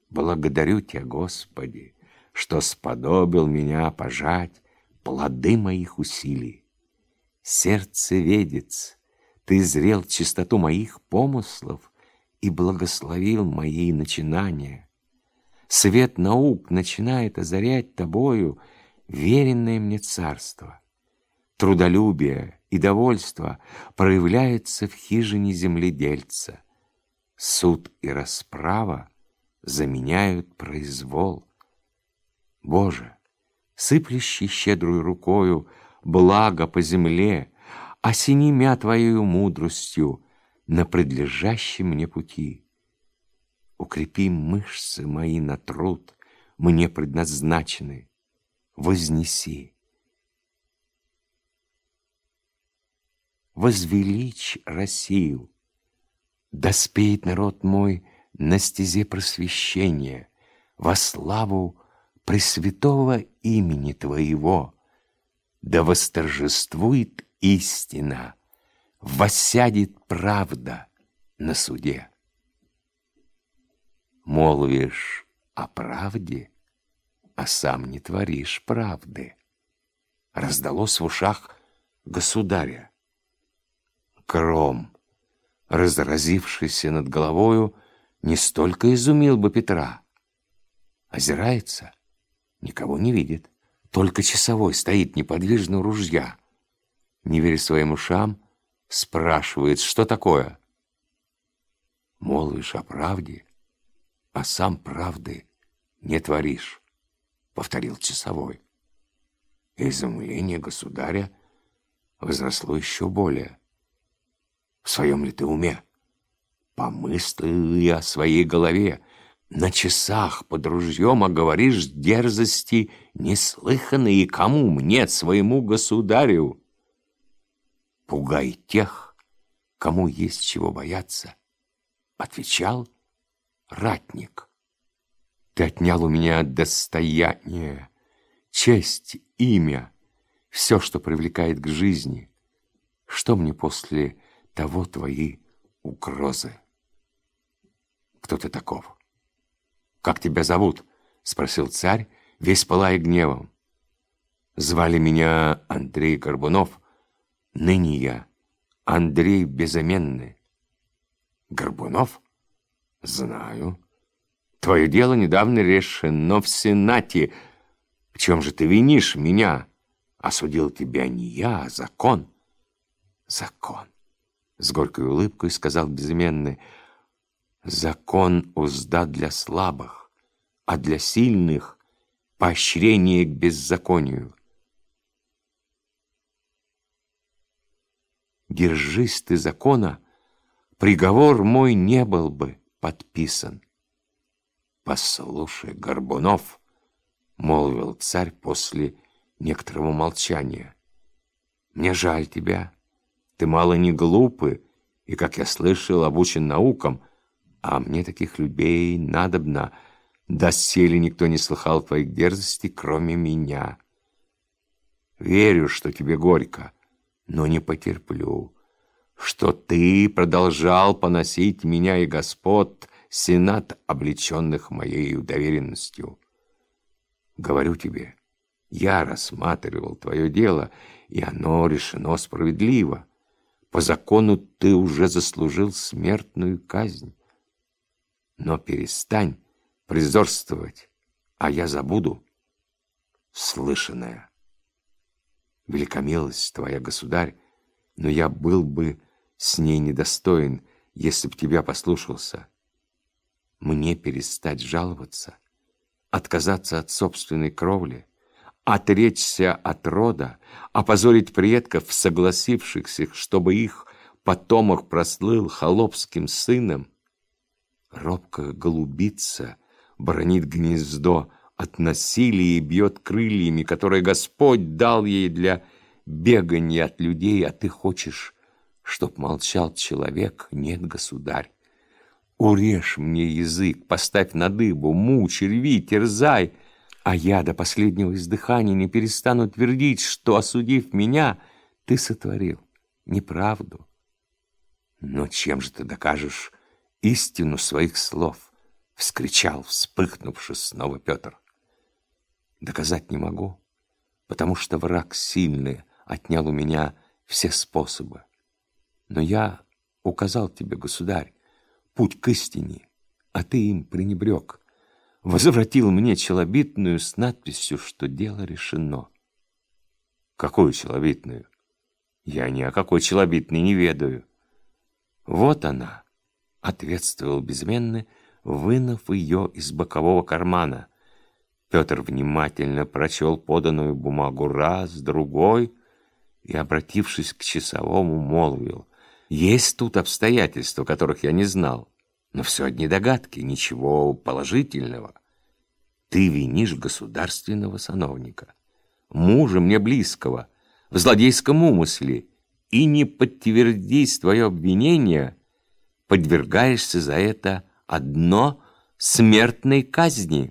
Благодарю Тебя, Господи, что сподобил меня пожать плоды моих усилий. Сердцеведец, Ты зрел чистоту моих помыслов и благословил мои начинания. Свет наук начинает озарять Тобою веренное мне царство. Трудолюбие и довольство проявляются в хижине земледельца. Суд и расправа заменяют произвол. Боже, сыплющий щедрую рукою благо по земле, осени мя Твоею мудростью на предлежащем мне пути. Укрепи мышцы мои на труд, мне предназначенный, вознеси. Возвеличь Россию, доспеет народ мой на стезе просвещения, во славу пресвятого имени Твоего, да восторжествует истина, воссядет правда на суде. Молвишь о правде, а сам не творишь правды. Раздалось в ушах государя. Гром, разразившийся над головою, не столько изумил бы Петра. Озирается, никого не видит. Только часовой стоит неподвижно у ружья. Не веря своим ушам, спрашивает, что такое. Молвишь о правде, а сам правды не творишь, повторил часовой. Изумление государя возросло еще более. В своем ли ты уме? Помыслил я о своей голове. На часах под ружьем, а говоришь дерзости неслыханные. Кому? Мне, своему государю. Пугай тех, кому есть чего бояться, отвечал ратник. Ты отнял у меня достояние, честь, имя, все, что привлекает к жизни. Что мне после того твои угрозы? Кто ты таков? Как тебя зовут? Спросил царь, весь пылая гневом. Звали меня Андрей Горбунов, ныне я Андрей Безыменный. Горбунов? Знаю. Твое дело недавно решено в Сенате. В чем же ты винишь меня? Осудил тебя не я, а закон. Закон. С горькой улыбкой сказал Безыменный. Закон — узда для слабых, а для сильных — поощрение к беззаконию. Держись ты закона, приговор мой не был бы подписан. Послушай, Горбунов, — молвил царь после некоторого молчания, — мне жаль тебя. Ты мало не глупый и, как я слышал, обучен наукам, а мне таких людей надобно. Доселе никто не слыхал твоих дерзостей, кроме меня. Верю, что тебе горько, но не потерплю, что ты продолжал поносить меня и господ, сенат, облеченных моей доверенностью. Говорю тебе, я рассматривал твое дело, и оно решено справедливо. По закону ты уже заслужил смертную казнь. Но перестань призорствовать, а я забуду слышанное. Велика милость твоя, государь, но я был бы с ней недостоин, если б тебя послушался. Мне перестать жаловаться, отказаться от собственной кровли, отречься от рода, опозорить предков, согласившихся, чтобы их потомок прослыл холопским сыном. Робкая голубица бранит гнездо от насилия и бьет крыльями, которые Господь дал ей для бегания от людей, а ты хочешь, чтоб молчал человек? Нет, государь. Урежь мне язык, поставь на дыбу, мучь, рви, терзай, а я до последнего издыхания не перестану твердить, что, осудив меня, ты сотворил неправду. Но чем же ты докажешь истину своих слов? вскричал, вспыхнувши снова Петр. Доказать не могу, потому что враг сильный отнял у меня все способы. Но я указал тебе, государь, путь к истине, а ты им пренебрег. Возвратил мне челобитную с надписью, что дело решено. Какую челобитную? Я ни о какой челобитной не ведаю. Вот она, ответствовал безменный, вынув ее из бокового кармана. Петр внимательно прочел поданную бумагу раз, другой и, обратившись к часовому, молвил: «Есть тут обстоятельства, которых я не знал, но все одни догадки, ничего положительного. Ты винишь государственного сановника, мужа мне близкого, в злодейском умысле, и, не подтвердись твое обвинение, подвергаешься за это одно смертной казни.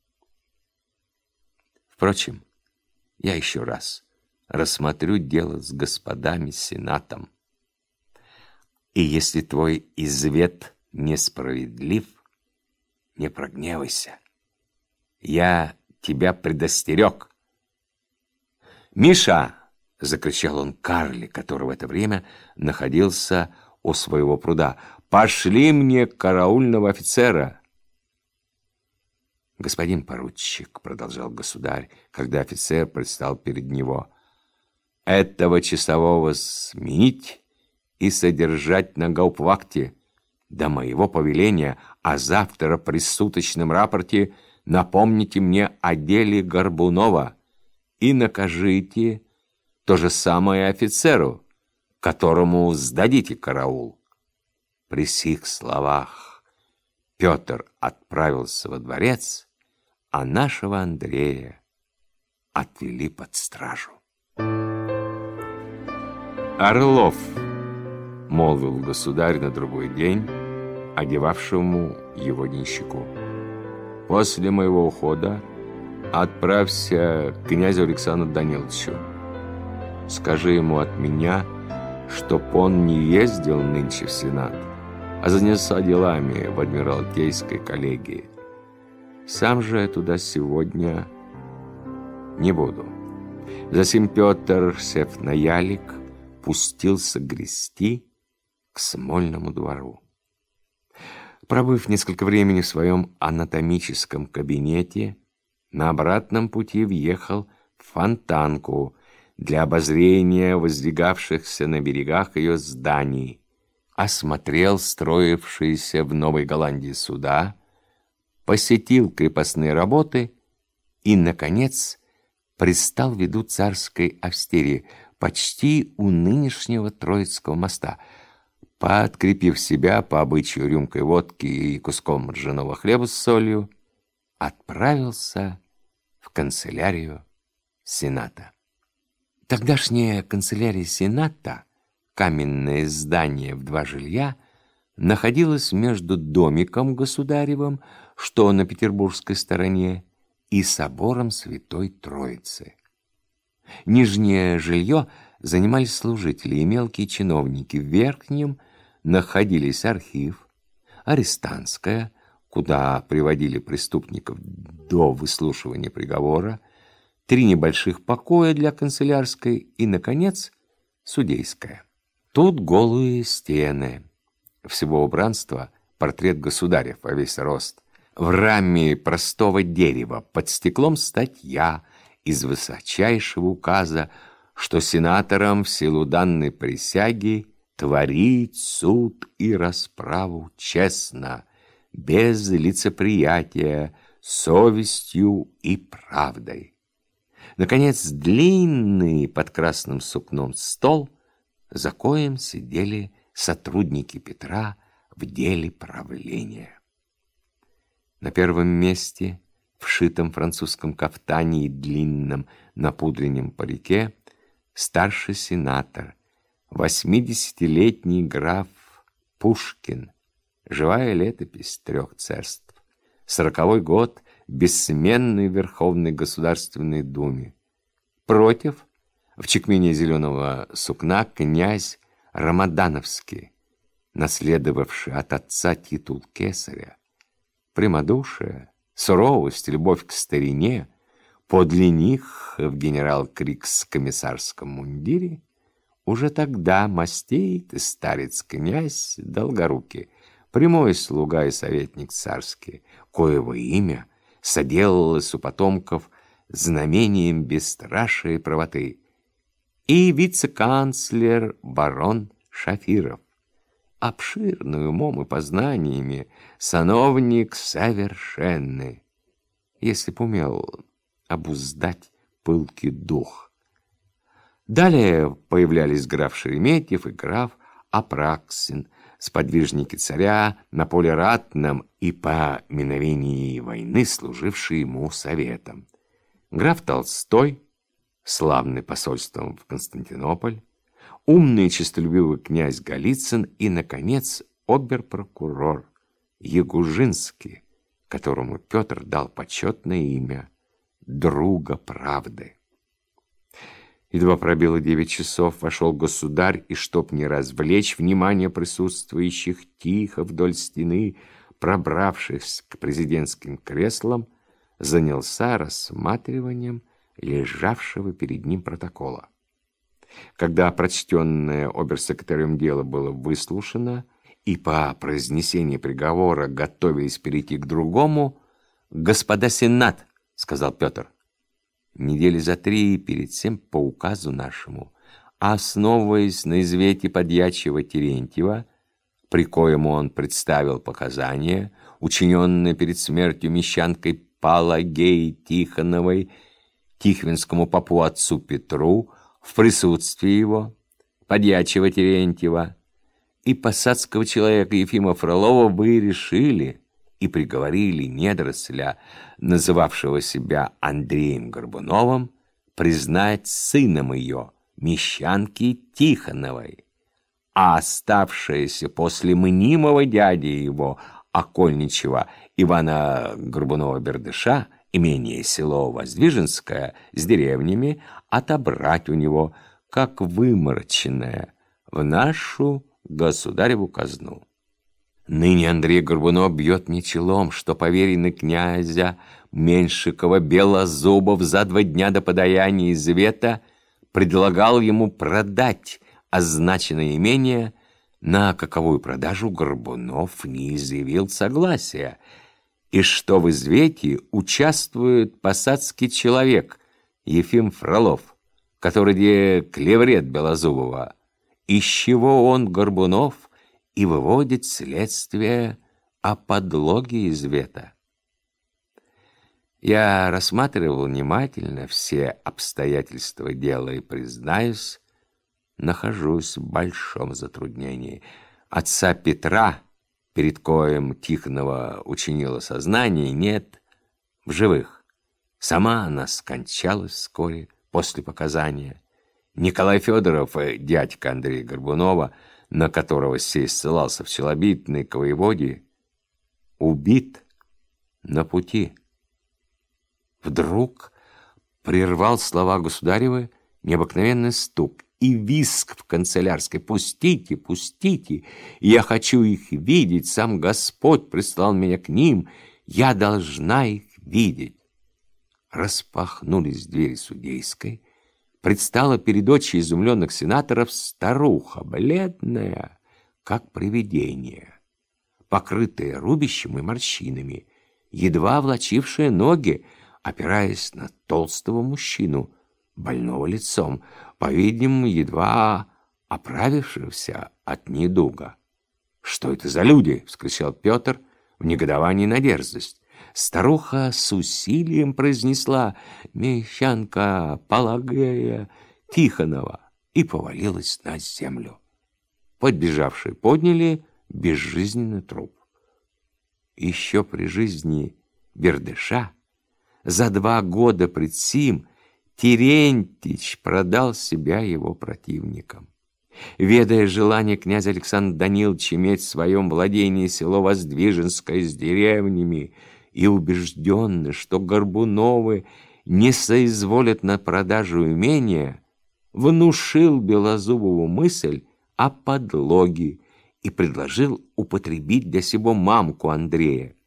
Впрочем, я еще раз рассмотрю дело с господами сенатом. И если твой извет несправедлив, не прогневайся. Я тебя предостерег. «Миша!» — закричал он Карле, который в это время находился у своего пруда. «Пошли мне караульного офицера!» «Господин поручик», — продолжал государь, когда офицер предстал перед него, «этого часового сменить и содержать на гауптвахте до моего повеления, а завтра при суточном рапорте напомните мне о деле Горбунова и накажите то же самое офицеру, которому сдадите караул». При сих словах Петр отправился во дворец, а нашего Андрея отвели под стражу. «Орлов», — молвил государь на другой день одевавшему его денщику, «после моего ухода отправься к князю Александру Даниловичу. Скажи ему от меня, чтоб он не ездил нынче в Сенат, а занялся делами в Адмиралтейской коллегии. Сам же я туда сегодня не буду». Засим Петр, сев на ялик, пустился грести к Смольному двору. Пробыв несколько времени в своем анатомическом кабинете, на обратном пути въехал в Фонтанку для обозрения воздвигавшихся на берегах ее зданий, осмотрел строившиеся в Новой Голландии суда, посетил крепостные работы и, наконец, пристал в виду царской Австерии, почти у нынешнего Троицкого моста. Подкрепив себя по обычаю рюмкой водки и куском ржаного хлеба с солью, отправился в канцелярию Сената. Тогдашняя канцелярия Сената, каменное здание в 2 жилья, находилась между домиком государевым, что на петербургской стороне, и собором Святой Троицы. Нижнее жилье занимали служители и мелкие чиновники. В верхнем находились архив, арестантская, куда приводили преступников до выслушивания приговора, 3 небольших покоя для канцелярской и, наконец, судейская. Тут голые стены. Всего убранства портрет государя во весь рост. В раме простого дерева, под стеклом статья из высочайшего указа, что сенаторам в силу данной присяги творить суд и расправу честно, без лицеприятия, совестью и правдой. Наконец, длинный под красным сукном стол, за коем сидели сотрудники Петра в деле правления. На первом месте, в шитом французском кафтане и длинном напудренном парике, старший сенатор, 80-летний граф Пушкин, живая летопись 3 царств, 40-й год, бессменный в Верховной Государственной Думе. Против, в чекмене зеленого сукна, князь Рамадановский, наследовавший от отца титул кесаря, прямодушие, суровость, любовь к старине, подле них в генерал-крикс-комиссарском мундире уже тогда мастеет и старец-князь Долгорукий, прямой слуга и советник царский, коего имя соделалось у потомков знамением бесстрашия и правоты, и вице-канцлер барон Шафиров, обширный умом и познаниями, сановник совершенный, если б умел обуздать пылкий дух. Далее появлялись граф Шереметьев и граф Апраксин, сподвижники царя на поле ратном и по миновении войны служившие ему советом. Граф Толстой, славный посольством в Константинополь, умный и честолюбивый князь Голицын и, наконец, обер-прокурор Ягужинский, которому Петр дал почетное имя «Друга правды». Едва пробило 9 часов, вошел государь, и, чтоб не развлечь внимание присутствующих, тихо вдоль стены, пробравшись к президентским креслам, занялся рассматриванием лежавшего перед ним протокола. Когда прочтенное обер-секретарем дело было выслушано, и по произнесении приговора готовились перейти к другому, «Господа сенат», — сказал Петр, недели за 3 перед тем по указу нашему, основываясь на извете подьячего Терентьева, при коему он представил показания, учиненные перед смертью мещанкой Палагеи Тихоновой, тихвинскому попу отцу Петру, в присутствии его, подьячего Терентьева и посадского человека Ефима Фролова, вы решили и приговорили недоросля, называвшего себя Андреем Горбуновым, признать сыном ее, мещанки Тихоновой, а оставшееся после мнимого дяди его, окольничего Ивана Горбунова-Бердыша, имение село Воздвиженское с деревнями, отобрать у него, как вымороченное, в нашу государеву казну. Ныне Андрей Горбунов бьет мне челом, что поверенный князя Меньшикова Белозубов за 2 дня до подаяния извета предлагал ему продать означенное имение, на каковую продажу Горбунов не изъявил согласия, и что в извете участвует посадский человек Ефим Фролов, который клеврет Белозубова, из чего он, Горбунов, и выводит следствие о подлоге извета. Я рассматривал внимательно все обстоятельства дела и, признаюсь, нахожусь в большом затруднении. Отца Петра, перед коем Тихонова учинила сознание, нет в живых. Сама она скончалась вскоре после показания. Николай Федоров, дядька Андрея Горбунова, на которого сей ссылался в челобитной к воеводе, убит на пути. Вдруг прервал слова государевы необыкновенный стук и визг в канцелярской: «Пустите, пустите! Я хочу их видеть! Сам Господь прислал меня к ним! Я должна их видеть!» Распахнулись двери судейской. Предстала перед очи изумленных сенаторов старуха, бледная, как привидение, покрытая рубищем и морщинами, едва влачившая ноги, опираясь на толстого мужчину, больного лицом, по-видимому, едва оправившегося от недуга. «Что это за люди?» — вскричал Петр в негодовании на дерзость. Старуха с усилием произнесла: «Мещанка Палагея Тихонова», и повалилась на землю. Подбежавшие подняли безжизненный труп. Еще при жизни Бердыша, за 2 года пред сим, Терентьич продал себя его противникам. Ведая желание князя Александра Даниловича иметь в своем владении село Воздвиженское с деревнями, и убежденный, что Горбуновы не соизволят на продажу имения, внушил Белозубову мысль о подлоге и предложил употребить для сего мамку Андрея,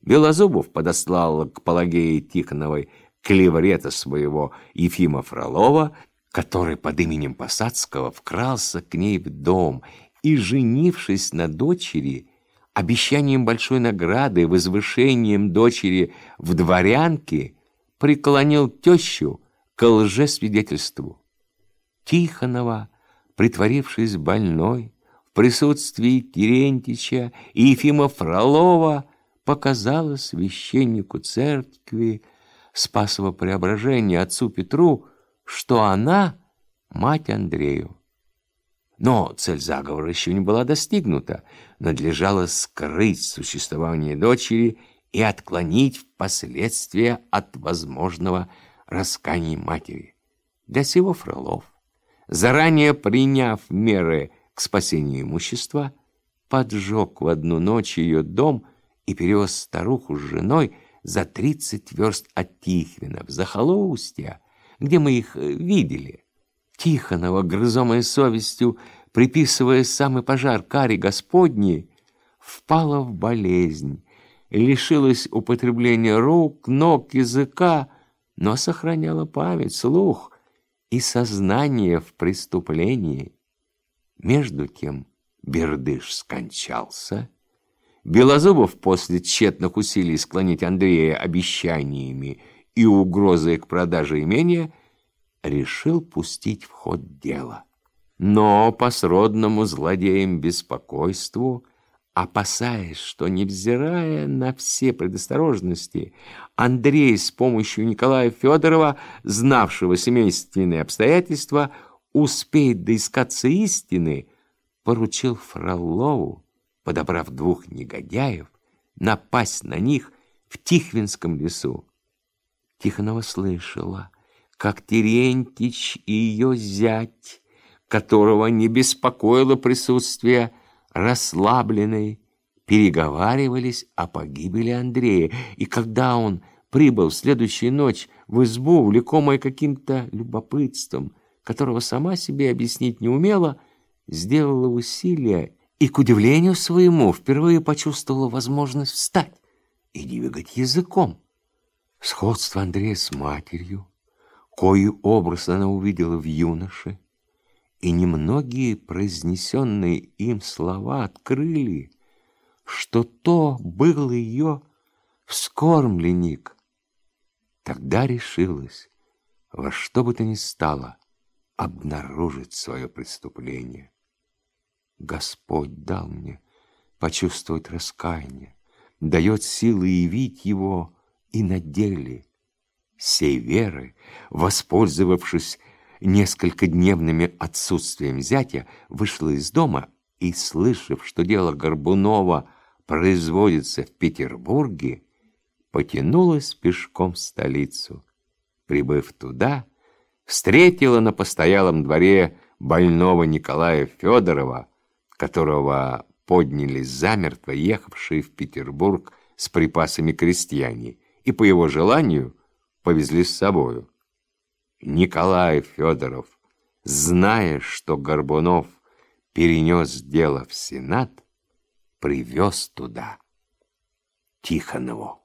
Белозубов подослал к Пелагее Тихоновой клеврета своего Ефима Фролова, который под именем Посадского вкрался к ней в дом и, женившись на дочери, обещанием большой награды и возвышением дочери в дворянки, преклонил тещу к лжесвидетельству. Тихонова, притворившись больной, в присутствии Терентьича и Ефима Фролова, показала священнику церкви Спасова Преображения отцу Петру, что она мать Андрею. Но цель заговора еще не была достигнута. Надлежало скрыть существование дочери и отклонить впоследствии от возможного раскаяния матери. Для сего Фролов, заранее приняв меры к спасению имущества, поджег в одну ночь ее дом и перевез старуху с женой за 30 верст от Тихвина в захолустье, где мы их видели. Тихонова, грызомая совестью, приписывая самый пожар каре Господней, впала в болезнь, лишилась употребления рук, ног, языка, но сохраняла память, слух и сознание в преступлении. Между тем Бердыш скончался. Белозубов после тщетных усилий склонить Андрея обещаниями и угрозой к продаже имения решил пустить в ход дело. Но по сродному злодеям беспокойству, опасаясь, что, невзирая на все предосторожности, Андрей с помощью Николая Федорова, знавшего семейственные обстоятельства, успеет доискаться истины, поручил Фролову, подобрав 2 негодяев, напасть на них в Тихвинском лесу. Тихонова слышала, как Терентьич и ее зять, которого не беспокоило присутствие расслабленной, переговаривались о погибели Андрея, и когда он прибыл в следующую ночь в избу, влекомая каким-то любопытством, которого сама себе объяснить не умела, сделала усилие и, к удивлению своему, впервые почувствовала возможность встать и двигать языком. Сходство Андрея с матерью, кою образ она увидела в юноше, и немногие произнесенные им слова открыли, что то был ее вскормленник. Тогда решилась во что бы то ни стало обнаружить свое преступление. Господь дал мне почувствовать раскаяние, дает силы явить его и на деле. Сей веры, воспользовавшись несколькодневным отсутствием зятя, вышла из дома и, слышав, что дело Горбунова производится в Петербурге, потянулась пешком в столицу. Прибыв туда, встретила на постоялом дворе больного Николая Федорова, которого подняли замертво ехавшие в Петербург с припасами крестьяне, и по его желанию повезли с собою. Николай Федоров, зная, что Горбунов перенес дело в Сенат, привез туда Тихонову.